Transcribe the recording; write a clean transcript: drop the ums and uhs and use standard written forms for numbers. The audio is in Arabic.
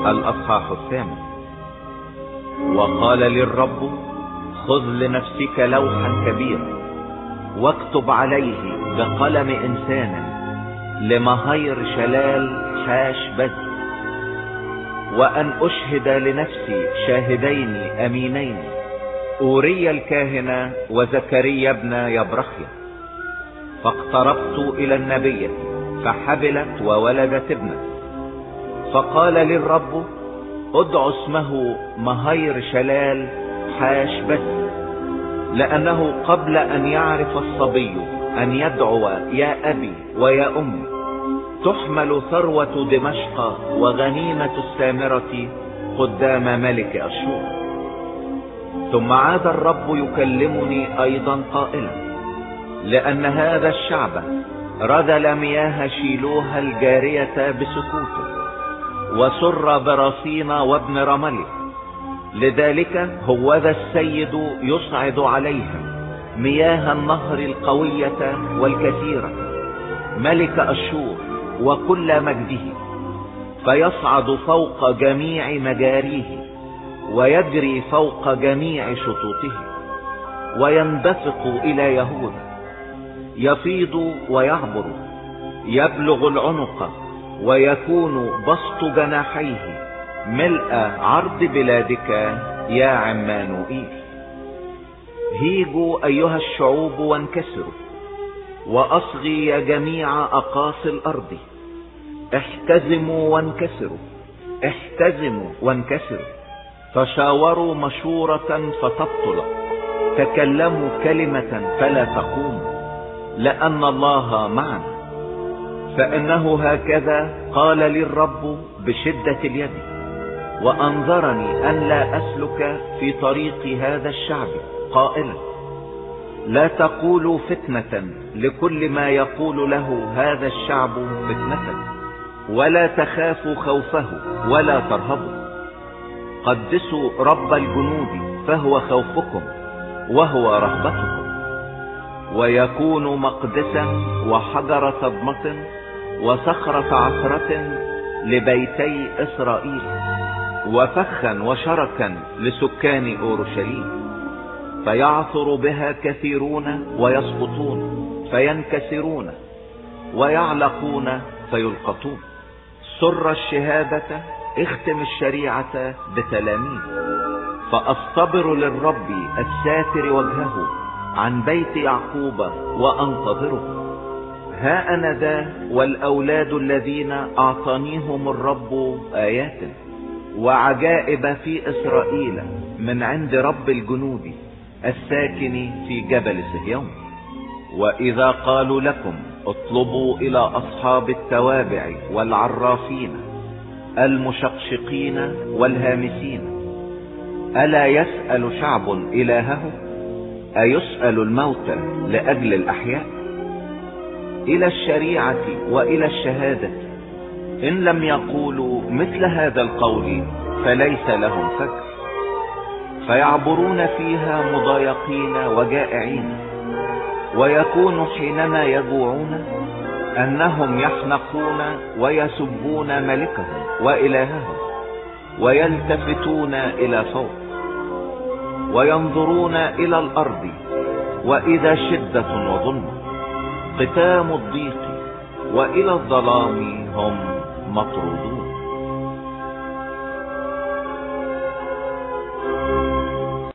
الأصحاح 8. وقال لي الرب: خذ لنفسك لوحا كبيرا واكتب عليه بقلم إنسان لمهير شلال حاش بز، وأن أشهد لنفسي شاهدين أمينين، أوريا الكاهن وزكريا ابن يبرخيا. فاقتربت إلى النبية فحبلت وولدت ابنا. فقال لي الرب: ادع اسمه مهير شلال حاش بز، لأنه قبل أن يعرف الصبي أن يدعو يا أبي ويا أمي تحمل ثروة دمشق وغنيمة السامرة قدام ملك أشور. ثم عاد الرب يكلمني أيضا قائلا: لأن هذا الشعب رذل مياه شيلوها الجارية بسكوته، وسر براسين وابن رملي، لذلك هوذا السيد يصعد عليهم مياه النهر القوية والكثيرة، ملك أشور وكل مجده، فيصعد فوق جميع مجاريه ويجري فوق جميع شطوطه، ويندفق إلى يهوذا، يفيض ويعبر، يبلغ العنق، ويكون بسط جناحيه ملء عرض بلادك يا عمانوئيل. هيجوا أيها الشعوب وانكسروا، وأصغي يا جميع أقاصي الأرض. احتزموا وانكسروا، احتزموا وانكسروا، تشاوروا مشورة فتبطل، تكلموا كلمة فلا تقوم، لأن الله معنا. فإنه هكذا قال لي الرب بشدة اليد، وأنظرني أن لا أسلك في طريق هذا الشعب، قائلا: لا تقولوا فتنة لكل ما يقول له هذا الشعب فتنة، ولا تخافوا خوفه ولا ترهبوا. قدسوا رب الجنود فهو خوفكم وهو رهبتكم. ويكون مقدسا وحجر صدمة وصخرة عثرة لبيتي إسرائيل، وفخا وشركا لسكان أورشليم، فيعثر بها كثيرون ويسقطون فينكسرون، ويعلقون فيلقطون. سر الشهادة اختم الشريعة بتلاميذ، فأصطبر للرب الساتر وجهه عن بيت يعقوب وأنتظره. ها أنا ذا والأولاد الذين أعطانيهم الرب آيات وعجائب في إسرائيل من عند رب الجنود الساكن في جبل صهيون. وإذا قالوا لكم اطلبوا إلى أصحاب التوابع والعرافين المشقشقين والهامسين، ألا يسأل شعب إلهه؟ أيسأل الموتى لأجل الأحياء؟ إلى الشريعة وإلى الشهادة إن لم يقولوا مثل هذا القول فليس لهم فكر. فيعبرون فيها مضايقين وجائعين، ويكون حينما يجوعون أنهم يحنقون ويسبون ملكهم وإلههم، ويلتفتون إلى فوق، وينظرون إلى الأرض، وإذا شدة وظلم، قتام الضيق، وإلى الظلام هم مطرودون.